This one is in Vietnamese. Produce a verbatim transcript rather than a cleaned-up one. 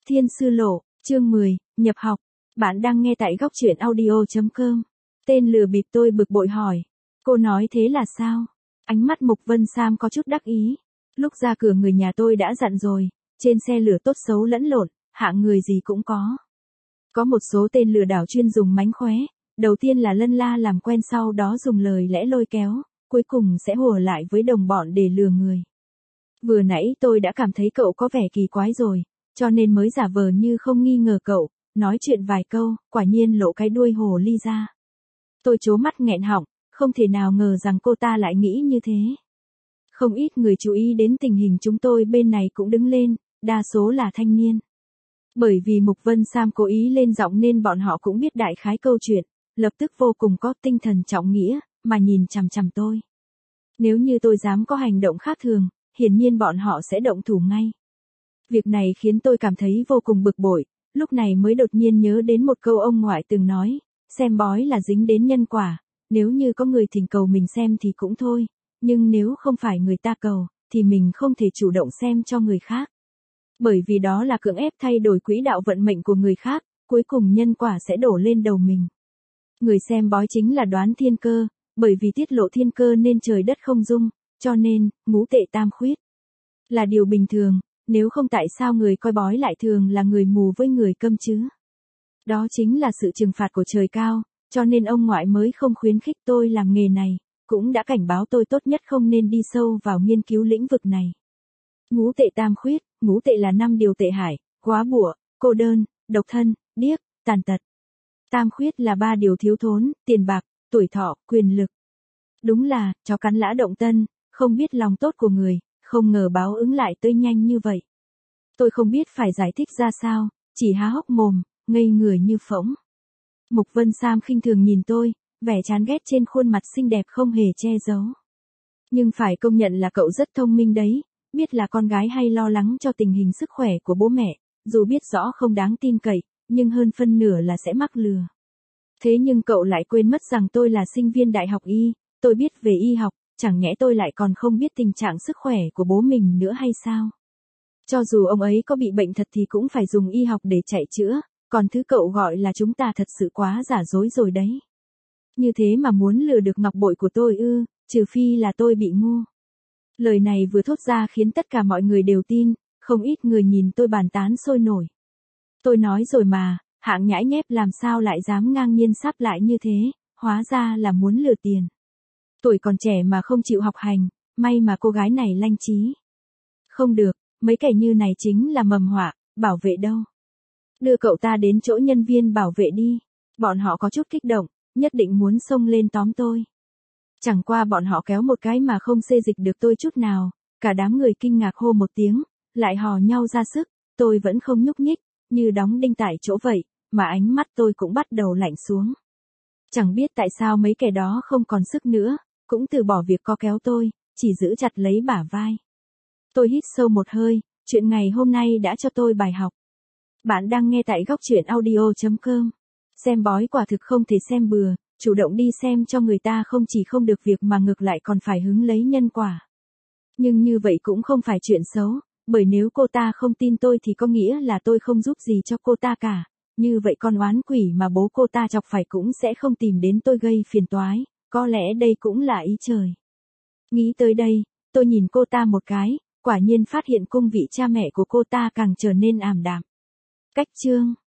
Thiên Sư Lộ, chương mười, nhập học. Bạn đang nghe tại góc truyện audio chấm com. Tên lừa bịp tôi bực bội hỏi. Cô nói thế là sao? Ánh mắt Mục Vân Sam có chút đắc ý. Lúc ra cửa người nhà tôi đã dặn rồi, trên xe lửa tốt xấu lẫn lộn, hạng người gì cũng có. Có một số tên lừa đảo chuyên dùng mánh khóe, đầu tiên là lân la làm quen, sau đó dùng lời lẽ lôi kéo, cuối cùng sẽ hùa lại với đồng bọn để lừa người. Vừa nãy tôi đã cảm thấy cậu có vẻ kỳ quái rồi, cho nên mới giả vờ như không nghi ngờ cậu, nói chuyện vài câu, quả nhiên lộ cái đuôi hồ ly ra. Tôi trố mắt nghẹn họng, không thể nào ngờ rằng cô ta lại nghĩ như thế. Không ít người chú ý đến tình hình chúng tôi bên này cũng đứng lên, đa số là thanh niên. Bởi vì Mục Vân Sam cố ý lên giọng nên bọn họ cũng biết đại khái câu chuyện, lập tức vô cùng có tinh thần trọng nghĩa, mà nhìn chằm chằm tôi. Nếu như tôi dám có hành động khác thường, hiển nhiên bọn họ sẽ động thủ ngay. Việc này khiến tôi cảm thấy vô cùng bực bội, lúc này mới đột nhiên nhớ đến một câu ông ngoại từng nói, xem bói là dính đến nhân quả, nếu như có người thỉnh cầu mình xem thì cũng thôi, nhưng nếu không phải người ta cầu, thì mình không thể chủ động xem cho người khác. Bởi vì đó là cưỡng ép thay đổi quỹ đạo vận mệnh của người khác, cuối cùng nhân quả sẽ đổ lên đầu mình. Người xem bói chính là đoán thiên cơ, bởi vì tiết lộ thiên cơ nên trời đất không dung, cho nên, ngũ tệ tam khuyết là điều bình thường, nếu không tại sao người coi bói lại thường là người mù với người câm chứ? Đó chính là sự trừng phạt của trời cao, cho nên ông ngoại mới không khuyến khích tôi làm nghề này, cũng đã cảnh báo tôi tốt nhất không nên đi sâu vào nghiên cứu lĩnh vực này. Ngũ tệ tam khuyết, ngũ tệ là năm điều tệ hại, quá bủa, cô đơn, độc thân, điếc, tàn tật. Tam khuyết là ba điều thiếu thốn, tiền bạc, tuổi thọ, quyền lực. Đúng là, chó cắn lã động tân, không biết lòng tốt của người, không ngờ báo ứng lại tới nhanh như vậy. Tôi không biết phải giải thích ra sao, chỉ há hốc mồm, ngây người như phỗng. Mục Vân Sam khinh thường nhìn tôi, vẻ chán ghét trên khuôn mặt xinh đẹp không hề che giấu. Nhưng phải công nhận là cậu rất thông minh đấy, biết là con gái hay lo lắng cho tình hình sức khỏe của bố mẹ, dù biết rõ không đáng tin cậy, nhưng hơn phân nửa là sẽ mắc lừa. Thế nhưng cậu lại quên mất rằng tôi là sinh viên đại học y, tôi biết về y học, chẳng nhẽ tôi lại còn không biết tình trạng sức khỏe của bố mình nữa hay sao? Cho dù ông ấy có bị bệnh thật thì cũng phải dùng y học để chạy chữa, còn thứ cậu gọi là chúng ta thật sự quá giả dối rồi đấy. Như thế mà muốn lừa được ngọc bội của tôi ư, trừ phi là tôi bị ngu. Lời này vừa thốt ra khiến tất cả mọi người đều tin, không ít người nhìn tôi bàn tán sôi nổi. Tôi nói rồi mà, hạng nhãi nhép làm sao lại dám ngang nhiên sắp lại như thế, hóa ra là muốn lừa tiền. Tuổi còn trẻ mà không chịu học hành, may mà cô gái này lanh trí. Không được, mấy kẻ như này chính là mầm họa, bảo vệ đâu. Đưa cậu ta đến chỗ nhân viên bảo vệ đi. Bọn họ có chút kích động, nhất định muốn xông lên tóm tôi. Chẳng qua bọn họ kéo một cái mà không xê dịch được tôi chút nào, cả đám người kinh ngạc hô một tiếng, lại hò nhau ra sức, tôi vẫn không nhúc nhích, như đóng đinh tại chỗ vậy, mà ánh mắt tôi cũng bắt đầu lạnh xuống. Chẳng biết tại sao mấy kẻ đó không còn sức nữa, cũng từ bỏ việc co kéo tôi, chỉ giữ chặt lấy bả vai. Tôi hít sâu một hơi, chuyện ngày hôm nay đã cho tôi bài học. Bạn đang nghe tại góc truyện audio chấm com. Xem bói quả thực không thể xem bừa, chủ động đi xem cho người ta không chỉ không được việc mà ngược lại còn phải hứng lấy nhân quả. Nhưng như vậy cũng không phải chuyện xấu, bởi nếu cô ta không tin tôi thì có nghĩa là tôi không giúp gì cho cô ta cả, như vậy con oán quỷ mà bố cô ta chọc phải cũng sẽ không tìm đến tôi gây phiền toái, có lẽ đây cũng là ý trời. Nghĩ tới đây, tôi nhìn cô ta một cái, quả nhiên phát hiện cung vị cha mẹ của cô ta càng trở nên ảm đạm. Cách chương